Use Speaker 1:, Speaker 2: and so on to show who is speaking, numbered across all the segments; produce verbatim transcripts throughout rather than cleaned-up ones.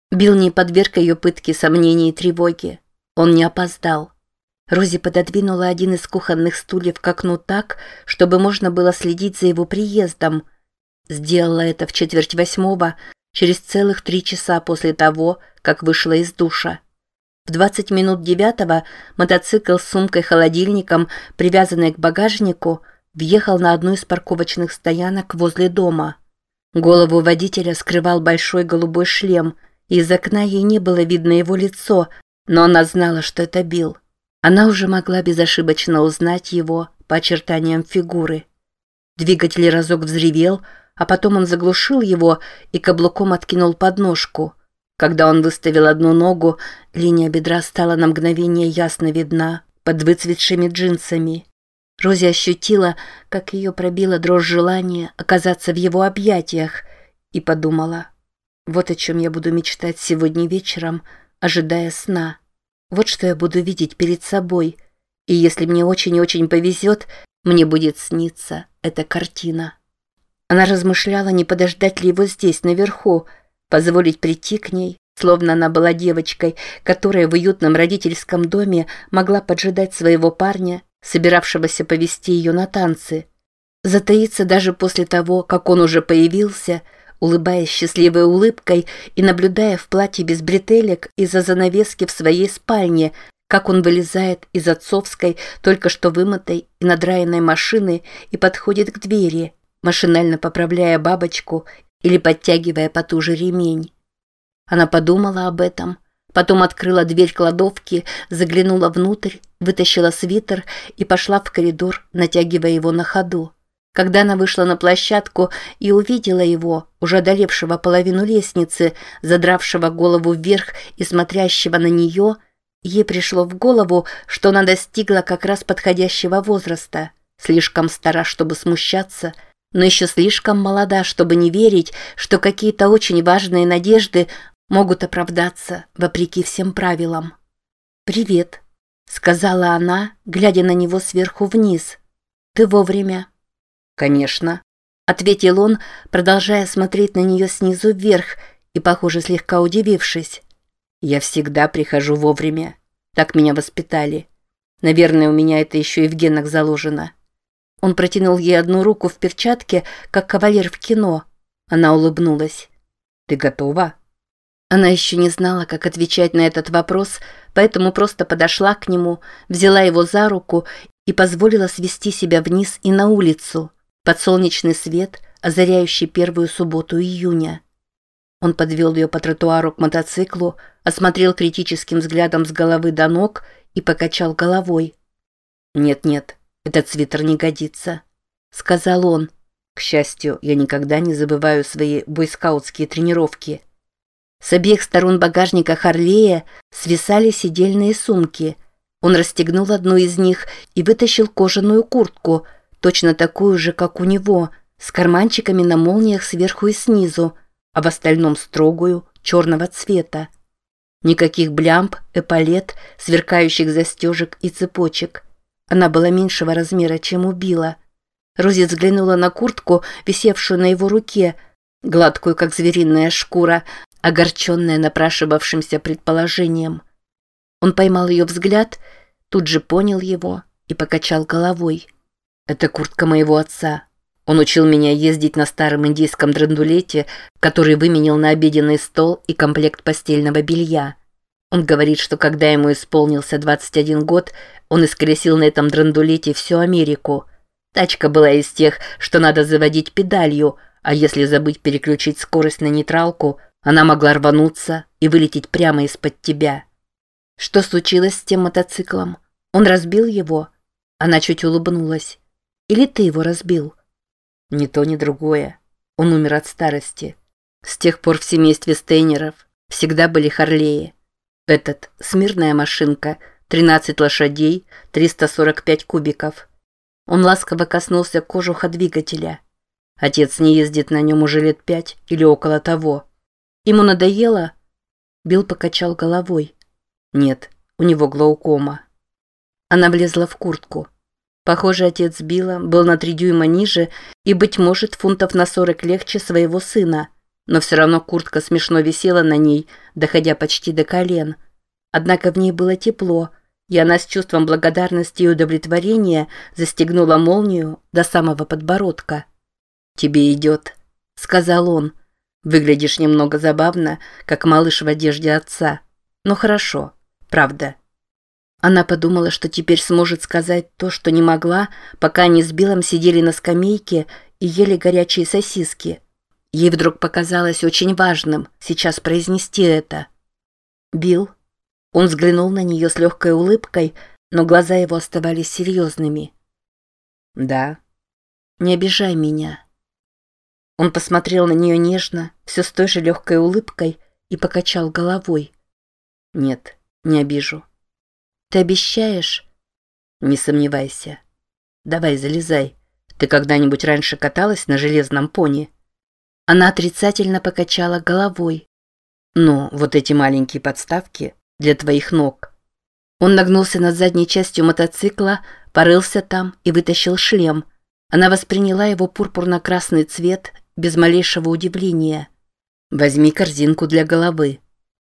Speaker 1: Билл не подверг ее пытке сомнений и тревоги. Он не опоздал. Рози пододвинула один из кухонных стульев к окну так, чтобы можно было следить за его приездом. Сделала это в четверть восьмого, через целых три часа после того, как вышла из душа. В двадцать минут девятого мотоцикл с сумкой-холодильником, привязанной к багажнику, въехал на одну из парковочных стоянок возле дома. Голову водителя скрывал большой голубой шлем, и из окна ей не было видно его лицо, но она знала, что это Билл. Она уже могла безошибочно узнать его по очертаниям фигуры. Двигатель разок взревел, а потом он заглушил его и каблуком откинул подножку. Когда он выставил одну ногу, линия бедра стала на мгновение ясно видна под выцветшими джинсами. Рози ощутила, как ее пробила дрожь желания оказаться в его объятиях, и подумала: вот о чем я буду мечтать сегодня вечером, ожидая сна. Вот что я буду видеть перед собой, и если мне очень-очень повезет, мне будет сниться эта картина. Она размышляла, не подождать ли его здесь, наверху, позволить прийти к ней, словно она была девочкой, которая в уютном родительском доме могла поджидать своего парня, собиравшегося повести ее на танцы. Затаиться даже после того, как он уже появился, улыбаясь счастливой улыбкой и наблюдая в платье без бретелек из-за занавески в своей спальне, как он вылезает из отцовской, только что вымытой и надраенной машины и подходит к двери, машинально поправляя бабочку или подтягивая потуже ремень. Она подумала об этом, потом открыла дверь кладовки, заглянула внутрь, вытащила свитер и пошла в коридор, натягивая его на ходу. Когда она вышла на площадку и увидела его, уже одолевшего половину лестницы, задравшего голову вверх и смотрящего на нее, ей пришло в голову, что она достигла как раз подходящего возраста, слишком стара, чтобы смущаться, но еще слишком молода, чтобы не верить, что какие-то очень важные надежды могут оправдаться вопреки всем правилам. «Привет», — сказала она, глядя на него сверху вниз. «Ты вовремя». «Конечно», — ответил он, продолжая смотреть на нее снизу вверх и, похоже, слегка удивившись. «Я всегда прихожу вовремя. Так меня воспитали. Наверное, у меня это еще и в генах заложено». Он протянул ей одну руку в перчатке, как кавалер в кино. Она улыбнулась. «Ты готова?» Она еще не знала, как отвечать на этот вопрос, поэтому просто подошла к нему, взяла его за руку и позволила свести себя вниз и на улицу, под солнечный свет, озаряющий первую субботу июня. Он подвел ее по тротуару к мотоциклу, осмотрел критическим взглядом с головы до ног и покачал головой. «Нет-нет, этот свитер не годится», — сказал он. «К счастью, я никогда не забываю свои бойскаутские тренировки». С обеих сторон багажника Харлея свисали сидельные сумки. Он расстегнул одну из них и вытащил кожаную куртку, точно такую же, как у него, с карманчиками на молниях сверху и снизу, а в остальном строгую, черного цвета. Никаких блямб, эполет, сверкающих застежек и цепочек. Она была меньшего размера, чем у Билла. Рози взглянула на куртку, висевшую на его руке, гладкую, как звериная шкура, огорченная напрашивавшимся предположением. Он поймал ее взгляд, тут же понял его и покачал головой. «Это куртка моего отца. Он учил меня ездить на старом индийском драндулете, который выменил на обеденный стол и комплект постельного белья. Он говорит, что когда ему исполнился двадцать один год, он исколесил на этом драндулете всю Америку. Тачка была из тех, что надо заводить педалью, а если забыть переключить скорость на нейтралку, она могла рвануться и вылететь прямо из-под тебя». «Что случилось с тем мотоциклом? Он разбил его?» Она чуть улыбнулась. «Или ты его разбил?» «Ни то, ни другое. Он умер от старости. С тех пор в семействе Стейнеров всегда были Харлеи. Этот — смирная машинка, тринадцать лошадей, триста сорок пять кубиков». Он ласково коснулся кожуха двигателя. «Отец не ездит на нем уже лет пять или около того». «Ему надоело?» Билл покачал головой. «Нет, у него глаукома». Она влезла в куртку. Похоже, отец Билла был на три дюйма ниже и, быть может, фунтов на сорок легче своего сына, но все равно куртка смешно висела на ней, доходя почти до колен. Однако в ней было тепло, и она с чувством благодарности и удовлетворения застегнула молнию до самого подбородка. «Тебе идет», — сказал он. «Выглядишь немного забавно, как малыш в одежде отца. Ну хорошо, правда». Она подумала, что теперь сможет сказать то, что не могла, пока они с Биллом сидели на скамейке и ели горячие сосиски. Ей вдруг показалось очень важным сейчас произнести это. «Билл?» Он взглянул на нее с легкой улыбкой, но глаза его оставались серьезными. «Да». «Не обижай меня». Он посмотрел на нее нежно, все с той же легкой улыбкой, и покачал головой. «Нет, не обижу». «Ты обещаешь?» «Не сомневайся. Давай, залезай. Ты когда-нибудь раньше каталась на железном пони?» Она отрицательно покачала головой. «Ну, вот эти маленькие подставки для твоих ног». Он нагнулся над задней частью мотоцикла, порылся там и вытащил шлем. Она восприняла его пурпурно-красный цвет без малейшего удивления. «Возьми корзинку для головы».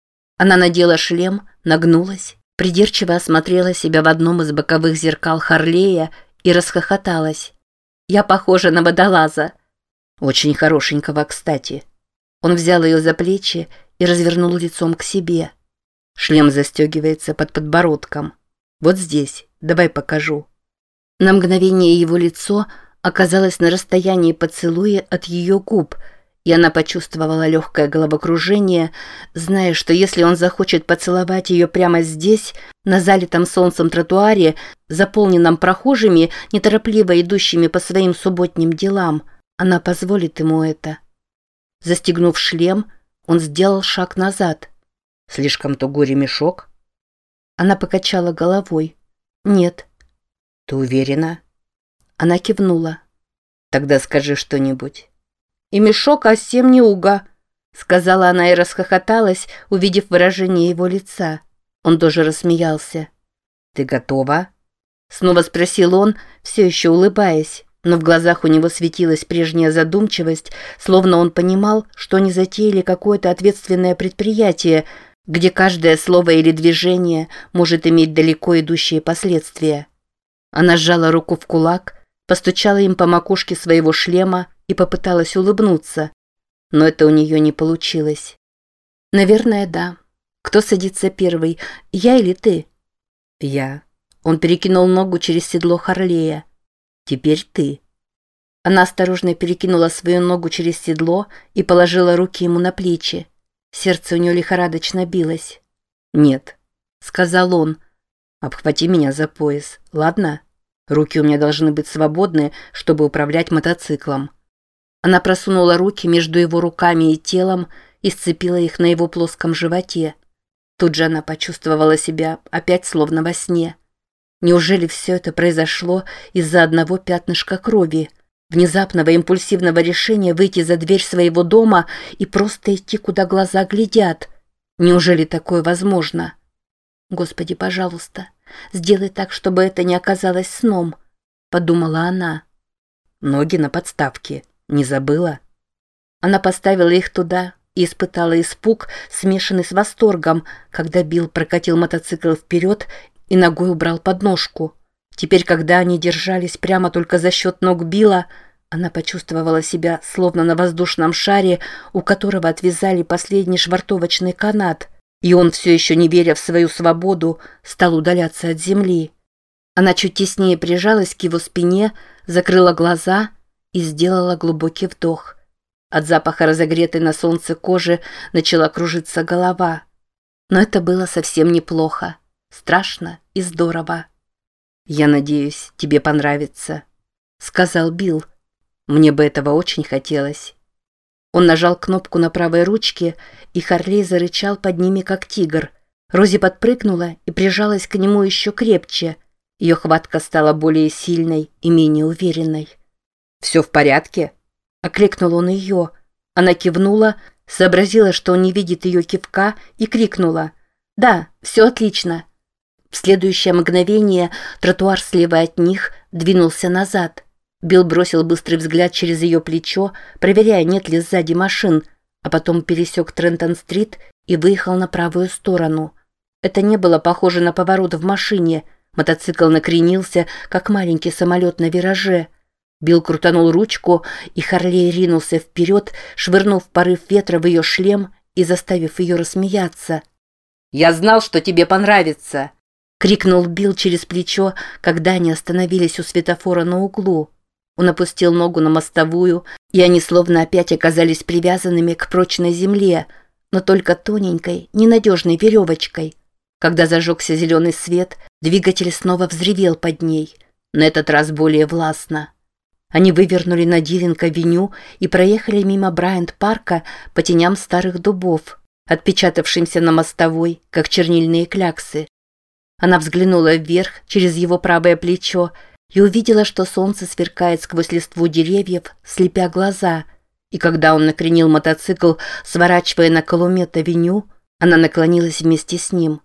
Speaker 1: Она надела шлем, нагнулась, придирчиво осмотрела себя в одном из боковых зеркал Харлея и расхохоталась. «Я похожа на водолаза». «Очень хорошенького, кстати». Он взял ее за плечи и развернул лицом к себе. Шлем застегивается под подбородком. «Вот здесь, давай покажу». На мгновение его лицо оказалось на расстоянии поцелуя от ее губ, и она почувствовала легкое головокружение, зная, что если он захочет поцеловать ее прямо здесь, на залитом солнцем тротуаре, заполненном прохожими, неторопливо идущими по своим субботним делам, она позволит ему это. Застегнув шлем, он сделал шаг назад. «Слишком тугой ремешок?» Она покачала головой. «Нет». «Ты уверена?» Она кивнула. «Тогда скажи что-нибудь». «И мешок совсем не уга», — сказала она и расхохоталась, увидев выражение его лица. Он тоже рассмеялся. «Ты готова?» — снова спросил он, все еще улыбаясь, но в глазах у него светилась прежняя задумчивость, словно он понимал, что они затеяли какое-то ответственное предприятие, где каждое слово или движение может иметь далеко идущие последствия. Она сжала руку в кулак, постучала им по макушке своего шлема и попыталась улыбнуться, но это у нее не получилось. «Наверное, да. Кто садится первый, я или ты?» «Я». Он перекинул ногу через седло Харлея. «Теперь ты». Она осторожно перекинула свою ногу через седло и положила руки ему на плечи. Сердце у нее лихорадочно билось. «Нет», — сказал он, — «обхвати меня за пояс, ладно? Руки у меня должны быть свободны, чтобы управлять мотоциклом». Она просунула руки между его руками и телом и сцепила их на его плоском животе. Тут же она почувствовала себя опять словно во сне. Неужели все это произошло из-за одного пятнышка крови, внезапного импульсивного решения выйти за дверь своего дома и просто идти, куда глаза глядят? Неужели такое возможно? «Господи, пожалуйста, сделай так, чтобы это не оказалось сном», — подумала она. «Ноги на подставке. Не забыла?» Она поставила их туда и испытала испуг, смешанный с восторгом, когда Билл прокатил мотоцикл вперед и ногой убрал подножку. Теперь, когда они держались прямо только за счет ног Билла, она почувствовала себя словно на воздушном шаре, у которого отвязали последний швартовочный канат, и он, все еще не веря в свою свободу, стал удаляться от земли. Она чуть теснее прижалась к его спине, закрыла глаза и сделала глубокий вдох. От запаха разогретой на солнце кожи начала кружиться голова. Но это было совсем неплохо, страшно и здорово. «Я надеюсь, тебе понравится», — сказал Билл. «Мне бы этого очень хотелось». Он нажал кнопку на правой ручке, и Харлей зарычал под ними, как тигр. Рози подпрыгнула и прижалась к нему еще крепче. Ее хватка стала более сильной и менее уверенной. «Все в порядке?» — окликнул он ее. Она кивнула, сообразила, что он не видит ее кивка, и крикнула: «Да, все отлично». В следующее мгновение тротуар слева от них двинулся назад. Билл бросил быстрый взгляд через ее плечо, проверяя, нет ли сзади машин, а потом пересек Трентон-стрит и выехал на правую сторону. Это не было похоже на поворот в машине. Мотоцикл накренился, как маленький самолет на вираже. Билл крутанул ручку, и Харлей ринулся вперед, швырнув порыв ветра в ее шлем и заставив ее рассмеяться. «Я знал, что тебе понравится!» — крикнул Билл через плечо, когда они остановились у светофора на углу. Он опустил ногу на мостовую, и они словно опять оказались привязанными к прочной земле, но только тоненькой, ненадежной веревочкой. Когда зажегся зеленый свет, двигатель снова взревел под ней, на этот раз более властно. Они вывернули на Диллинг-авеню и проехали мимо Брайант-парка по теням старых дубов, отпечатавшимся на мостовой, как чернильные кляксы. Она взглянула вверх через его правое плечо и увидела, что солнце сверкает сквозь листву деревьев, слепя глаза, и когда он накренил мотоцикл, сворачивая на Колумет-авеню, она наклонилась вместе с ним.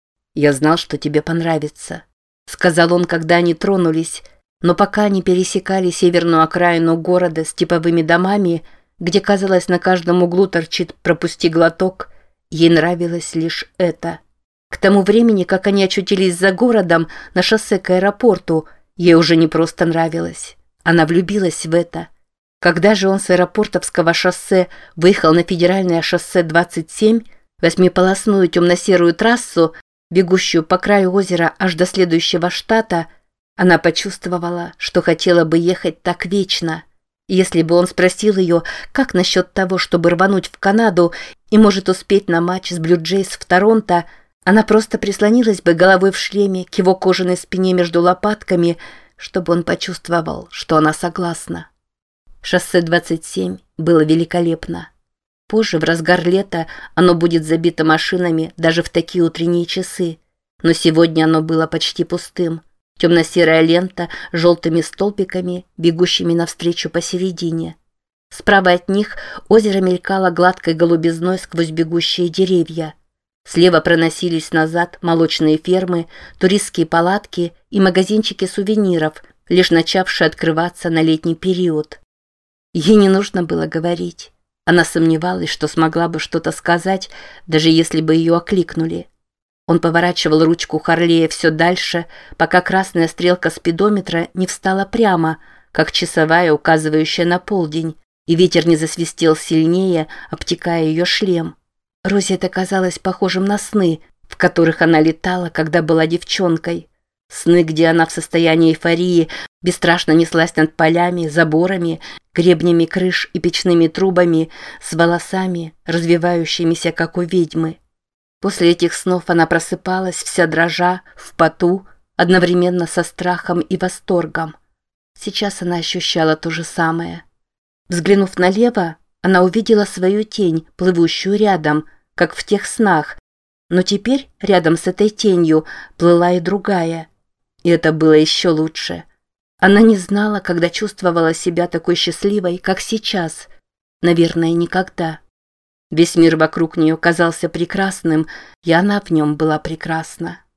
Speaker 1: «Я знал, что тебе понравится», — сказал он, когда они тронулись, но пока они пересекали северную окраину города с типовыми домами, где, казалось, на каждом углу торчит «пропусти глоток», ей нравилось лишь это. К тому времени, как они очутились за городом на шоссе к аэропорту, ей уже не просто нравилось. Она влюбилась в это. Когда же он с аэропортовского шоссе выехал на федеральное шоссе двадцать семь, восьмиполосную темно-серую трассу, бегущую по краю озера аж до следующего штата, она почувствовала, что хотела бы ехать так вечно. Если бы он спросил ее, как насчет того, чтобы рвануть в Канаду и может успеть на матч с Блю Джейс в Торонто, она просто прислонилась бы головой в шлеме к его кожаной спине между лопатками, чтобы он почувствовал, что она согласна. Шоссе двадцать семь было великолепно. Позже, в разгар лета, оно будет забито машинами даже в такие утренние часы. Но сегодня оно было почти пустым. Темно-серая лента с желтыми столбиками, бегущими навстречу посередине. Справа от них озеро мелькало гладкой голубизной сквозь бегущие деревья. Слева проносились назад молочные фермы, туристские палатки и магазинчики сувениров, лишь начавшие открываться на летний период. Ей не нужно было говорить. Она сомневалась, что смогла бы что-то сказать, даже если бы ее окликнули. Он поворачивал ручку Харлея все дальше, пока красная стрелка спидометра не встала прямо, как часовая, указывающая на полдень, и ветер не засвистел сильнее, обтекая ее шлем. Розе это казалось похожим на сны, в которых она летала, когда была девчонкой. Сны, где она в состоянии эйфории бесстрашно неслась над полями, заборами, гребнями крыш и печными трубами, с волосами, развивающимися, как у ведьмы. После этих снов она просыпалась, вся дрожа, в поту, одновременно со страхом и восторгом. Сейчас она ощущала то же самое. Взглянув налево, она увидела свою тень, плывущую рядом, как в тех снах, но теперь рядом с этой тенью плыла и другая. И это было еще лучше. Она не знала, когда чувствовала себя такой счастливой, как сейчас. Наверное, никогда. Весь мир вокруг нее казался прекрасным, и она в нем была прекрасна.